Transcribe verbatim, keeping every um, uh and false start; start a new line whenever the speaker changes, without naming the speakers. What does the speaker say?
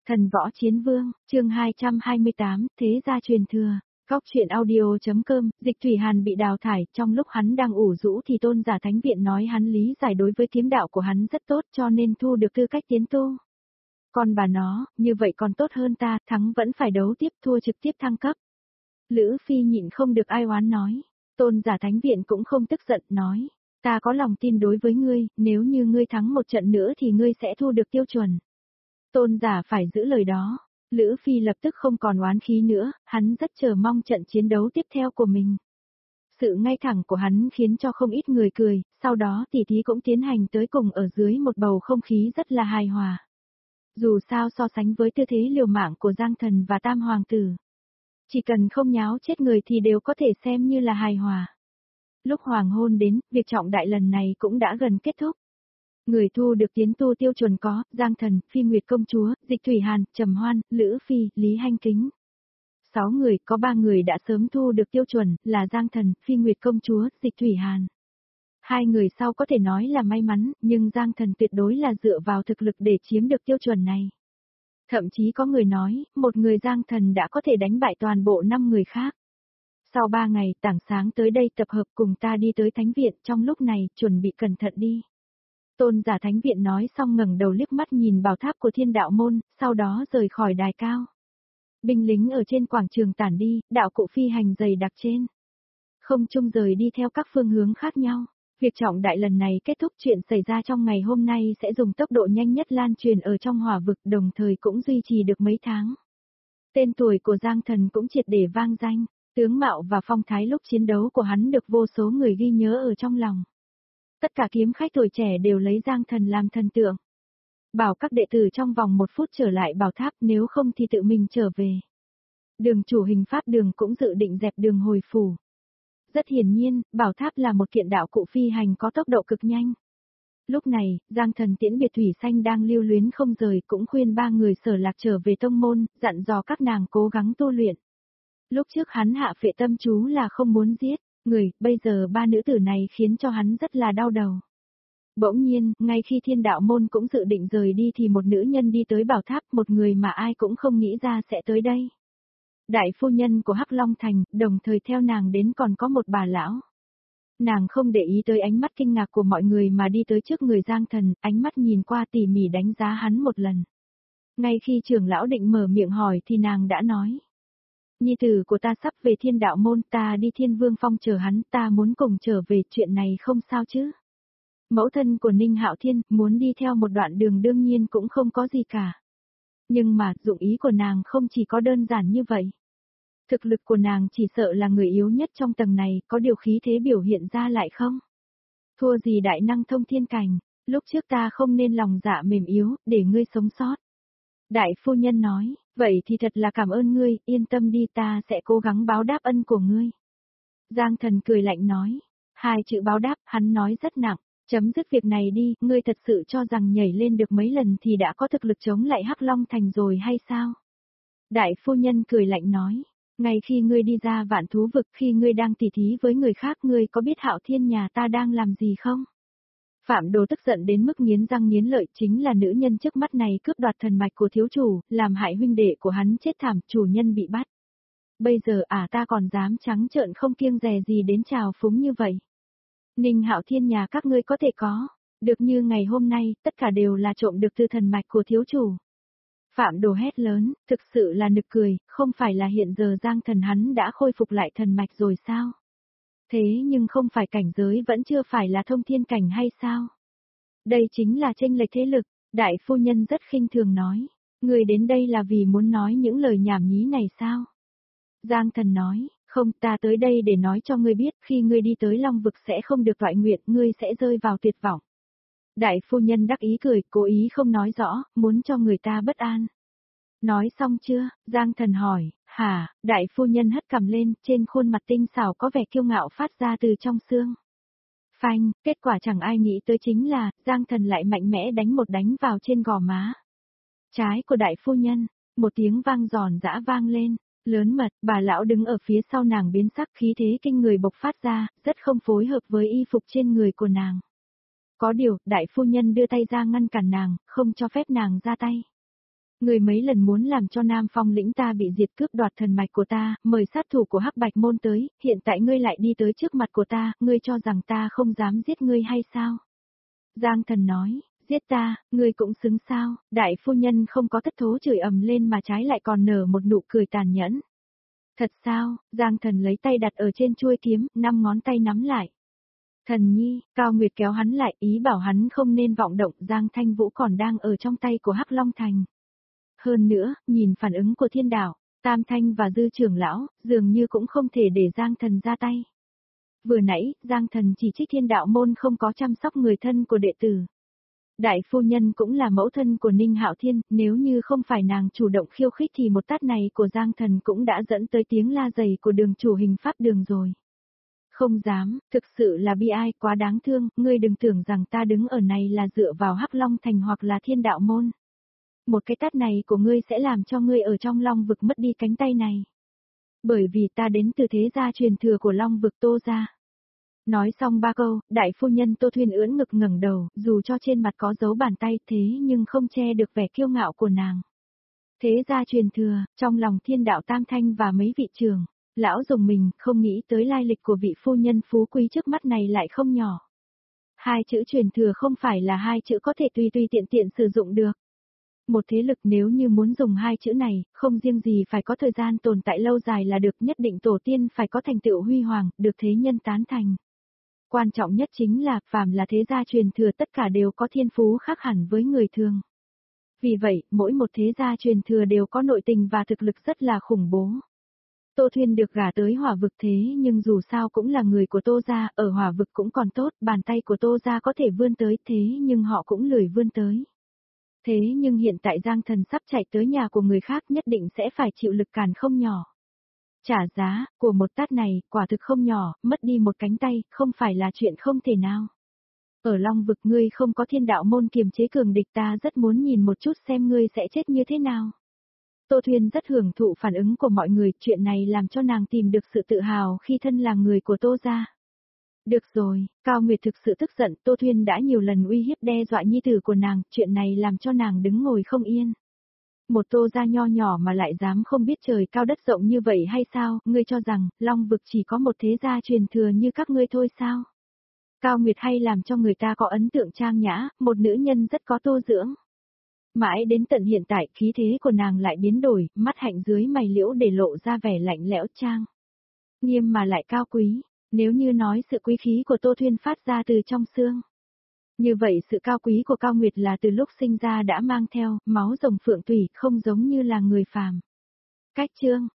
Thần võ chiến vương, chương hai trăm hai mươi tám, thế gia truyền thừa. Góc truyện audio.com, Dịch Thủy Hàn bị đào thải, trong lúc hắn đang ủ rũ thì Tôn giả Thánh Viện nói hắn lý giải đối với kiếm đạo của hắn rất tốt cho nên thu được tư cách tiến tu. Còn bà nó, như vậy còn tốt hơn ta, thắng vẫn phải đấu tiếp, thua trực tiếp thăng cấp. Lữ Phi nhịn không được ai oán nói. Tôn giả Thánh Viện cũng không tức giận, nói. Ta có lòng tin đối với ngươi, nếu như ngươi thắng một trận nữa thì ngươi sẽ thu được tiêu chuẩn. Tôn giả phải giữ lời đó. Lữ Phi lập tức không còn oán khí nữa, hắn rất chờ mong trận chiến đấu tiếp theo của mình. Sự ngay thẳng của hắn khiến cho không ít người cười, sau đó tỷ thí cũng tiến hành tới cùng ở dưới một bầu không khí rất là hài hòa. Dù sao so sánh với tư thế liều mạng của Giang Thần và Tam Hoàng Tử, chỉ cần không nháo chết người thì đều có thể xem như là hài hòa. Lúc hoàng hôn đến, việc trọng đại lần này cũng đã gần kết thúc. Người thu được tiến tu tiêu chuẩn có, Giang Thần, Phi Nguyệt Công Chúa, Dịch Thủy Hàn, Trầm Hoan, Lữ Phi, Lý Hanh Kính. Sáu người, có ba người đã sớm thu được tiêu chuẩn, là Giang Thần, Phi Nguyệt Công Chúa, Dịch Thủy Hàn. Hai người sau có thể nói là may mắn, nhưng Giang Thần tuyệt đối là dựa vào thực lực để chiếm được tiêu chuẩn này. Thậm chí có người nói, một người Giang Thần đã có thể đánh bại toàn bộ năm người khác. Sau ba ngày, tảng sáng tới đây tập hợp cùng ta đi tới Thánh Viện, trong lúc này, chuẩn bị cẩn thận đi. Tôn giả Thánh Viện nói xong ngẩng đầu liếc mắt nhìn bảo tháp của Thiên Đạo Môn, sau đó rời khỏi đài cao. Binh lính ở trên quảng trường tản đi, đạo cụ phi hành dày đặc trên. Không trung rời đi theo các phương hướng khác nhau. Việc trọng đại lần này kết thúc, chuyện xảy ra trong ngày hôm nay sẽ dùng tốc độ nhanh nhất lan truyền ở trong hỏa vực, đồng thời cũng duy trì được mấy tháng. Tên tuổi của Giang Thần cũng triệt để vang danh, tướng mạo và phong thái lúc chiến đấu của hắn được vô số người ghi nhớ ở trong lòng. Tất cả kiếm khách tuổi trẻ đều lấy Giang Thần làm thần tượng. Bảo các đệ tử trong vòng một phút trở lại bảo tháp, nếu không thì tự mình trở về. Đường chủ Hình Pháp Đường cũng dự định dẹp đường hồi phủ. Rất hiển nhiên, bảo tháp là một kiện đạo cụ phi hành có tốc độ cực nhanh. Lúc này, Giang Thần tiễn biệt Thủy Xanh đang lưu luyến không rời, cũng khuyên ba người Sở Lạc trở về tông môn, dặn dò các nàng cố gắng tu luyện. Lúc trước hắn hạ phệ tâm chú là không muốn giết người, bây giờ ba nữ tử này khiến cho hắn rất là đau đầu. Bỗng nhiên, ngay khi Thiên Đạo Môn cũng dự định rời đi thì một nữ nhân đi tới bảo tháp, một người mà ai cũng không nghĩ ra sẽ tới đây. Đại phu nhân của Hắc Long Thành, đồng thời theo nàng đến còn có một bà lão. Nàng không để ý tới ánh mắt kinh ngạc của mọi người mà đi tới trước người Giang Thần, ánh mắt nhìn qua tỉ mỉ đánh giá hắn một lần. Ngay khi trưởng lão định mở miệng hỏi thì nàng đã nói. Nhi tử của ta sắp về Thiên Đạo Môn, ta đi Thiên Vương Phong chờ hắn, ta muốn cùng trở về, chuyện này không sao chứ. Mẫu thân của Ninh Hạo Thiên, muốn đi theo một đoạn đường đương nhiên cũng không có gì cả. Nhưng mà, dụng ý của nàng không chỉ có đơn giản như vậy. Thực lực của nàng chỉ sợ là người yếu nhất trong tầng này, có điều khí thế biểu hiện ra lại không? Thua gì đại năng thông thiên cảnh, lúc trước ta không nên lòng dạ mềm yếu, để ngươi sống sót. Đại phu nhân nói, vậy thì thật là cảm ơn ngươi, yên tâm đi, ta sẽ cố gắng báo đáp ân của ngươi. Giang Thần cười lạnh nói, hai chữ báo đáp, hắn nói rất nặng, chấm dứt việc này đi, ngươi thật sự cho rằng nhảy lên được mấy lần thì đã có thực lực chống lại Hắc Long Thành rồi hay sao? Đại phu nhân cười lạnh nói, ngay khi ngươi đi ra Vạn Thú Vực, khi ngươi đang tỉ thí với người khác, ngươi có biết Hạo Thiên nhà ta đang làm gì không? Phạm Đồ tức giận đến mức nghiến răng nghiến lợi, chính là nữ nhân trước mắt này cướp đoạt thần mạch của thiếu chủ, làm hại huynh đệ của hắn chết thảm, chủ nhân bị bắt. Bây giờ à ta còn dám trắng trợn không kiêng dè gì đến trào phúng như vậy. Ninh Hạo Thiên nhà các ngươi có thể có, được như ngày hôm nay, tất cả đều là trộm được từ thần mạch của thiếu chủ. Phạm Đồ hét lớn, thực sự là nực cười, không phải là hiện giờ Giang Thần hắn đã khôi phục lại thần mạch rồi sao? Thế nhưng không phải cảnh giới vẫn chưa phải là thông thiên cảnh hay sao? Đây chính là chênh lệch thế lực, đại phu nhân rất khinh thường nói. Người đến đây là vì muốn nói những lời nhảm nhí này sao? Giang Thần nói, không, ta tới đây để nói cho ngươi biết, khi ngươi đi tới Long Vực sẽ không được toại nguyện, ngươi sẽ rơi vào tuyệt vọng. Đại phu nhân đắc ý cười, cố ý không nói rõ, muốn cho người ta bất an. Nói xong chưa? Giang Thần hỏi. Hả? Đại phu nhân hất cằm lên, trên khuôn mặt tinh xảo có vẻ kiêu ngạo phát ra từ trong xương. Phanh, kết quả chẳng ai nghĩ tới chính là, Giang Thần lại mạnh mẽ đánh một đánh vào trên gò má trái của đại phu nhân, một tiếng vang giòn giã vang lên, lớn mật, bà lão đứng ở phía sau nàng biến sắc, khí thế kinh người bộc phát ra, rất không phối hợp với y phục trên người của nàng. Có điều, đại phu nhân đưa tay ra ngăn cản nàng, không cho phép nàng ra tay. Ngươi mấy lần muốn làm cho Nam Phong lĩnh ta bị diệt cướp đoạt thần mạch của ta, mời sát thủ của Hắc Bạch môn tới, hiện tại ngươi lại đi tới trước mặt của ta, ngươi cho rằng ta không dám giết ngươi hay sao? Giang Thần nói, giết ta, ngươi cũng xứng sao? Đại phu nhân không có thất thố chửi ầm lên mà trái lại còn nở một nụ cười tàn nhẫn. Thật sao? Giang Thần lấy tay đặt ở trên chuôi kiếm, năm ngón tay nắm lại. Thần nhi, Cao Nguyệt kéo hắn lại, ý bảo hắn không nên vọng động, Giang Thanh Vũ còn đang ở trong tay của Hắc Long Thành. Hơn nữa, nhìn phản ứng của thiên đạo, Tam Thanh và Dư trưởng lão, dường như cũng không thể để Giang Thần ra tay. Vừa nãy, Giang Thần chỉ trích thiên đạo môn không có chăm sóc người thân của đệ tử. Đại phu nhân cũng là mẫu thân của Ninh Hạo Thiên, nếu như không phải nàng chủ động khiêu khích thì một tát này của Giang Thần cũng đã dẫn tới tiếng la giày của đường chủ hình pháp đường rồi. Không dám, thực sự là bi ai, quá đáng thương, ngươi đừng tưởng rằng ta đứng ở này là dựa vào Hắc Long Thành hoặc là thiên đạo môn. Một cái tát này của ngươi sẽ làm cho ngươi ở trong Long vực mất đi cánh tay này. Bởi vì ta đến từ thế gia truyền thừa của Long vực Tô gia. Nói xong ba câu, đại phu nhân Tô Thuyên ưỡn ngực ngẩng đầu, dù cho trên mặt có dấu bàn tay thế nhưng không che được vẻ kiêu ngạo của nàng. Thế gia truyền thừa, trong lòng thiên đạo Tam Thanh và mấy vị trưởng, lão dùng mình không nghĩ tới lai lịch của vị phu nhân phú quý trước mắt này lại không nhỏ. Hai chữ truyền thừa không phải là hai chữ có thể tùy tùy tiện tiện sử dụng được. Một thế lực nếu như muốn dùng hai chữ này, không riêng gì phải có thời gian tồn tại lâu dài là được, nhất định tổ tiên phải có thành tựu huy hoàng, được thế nhân tán thành. Quan trọng nhất chính là, phàm là thế gia truyền thừa tất cả đều có thiên phú khác hẳn với người thường. Vì vậy, mỗi một thế gia truyền thừa đều có nội tình và thực lực rất là khủng bố. Tô Thuyên được gả tới hỏa vực thế nhưng dù sao cũng là người của Tô gia, ở hỏa vực cũng còn tốt, bàn tay của Tô gia có thể vươn tới thế nhưng họ cũng lười vươn tới. Thế nhưng hiện tại Giang Thần sắp chạy tới nhà của người khác nhất định sẽ phải chịu lực cản không nhỏ. Trả giá, của một tát này, quả thực không nhỏ, mất đi một cánh tay, không phải là chuyện không thể nào. Ở Long vực ngươi không có thiên đạo môn kiềm chế cường địch, ta rất muốn nhìn một chút xem ngươi sẽ chết như thế nào. Tô Thuyên rất hưởng thụ phản ứng của mọi người, chuyện này làm cho nàng tìm được sự tự hào khi thân là người của Tô gia. Được rồi, Cao Nguyệt thực sự tức giận, Tô Thuyên đã nhiều lần uy hiếp đe dọa nhi tử của nàng, chuyện này làm cho nàng đứng ngồi không yên. Một Tô gia nho nhỏ mà lại dám không biết trời cao đất rộng như vậy hay sao, ngươi cho rằng, Long vực chỉ có một thế gia truyền thừa như các ngươi thôi sao? Cao Nguyệt hay làm cho người ta có ấn tượng trang nhã, một nữ nhân rất có tô dưỡng. Mãi đến tận hiện tại, khí thế của nàng lại biến đổi, mắt hạnh dưới mày liễu để lộ ra vẻ lạnh lẽo trang. Nghiêm mà lại cao quý, nếu như nói sự quý khí của Tô Thuyên phát ra từ trong xương. Như vậy sự cao quý của Cao Nguyệt là từ lúc sinh ra đã mang theo, máu rồng phượng tủy, không giống như là người phàm. Cách chương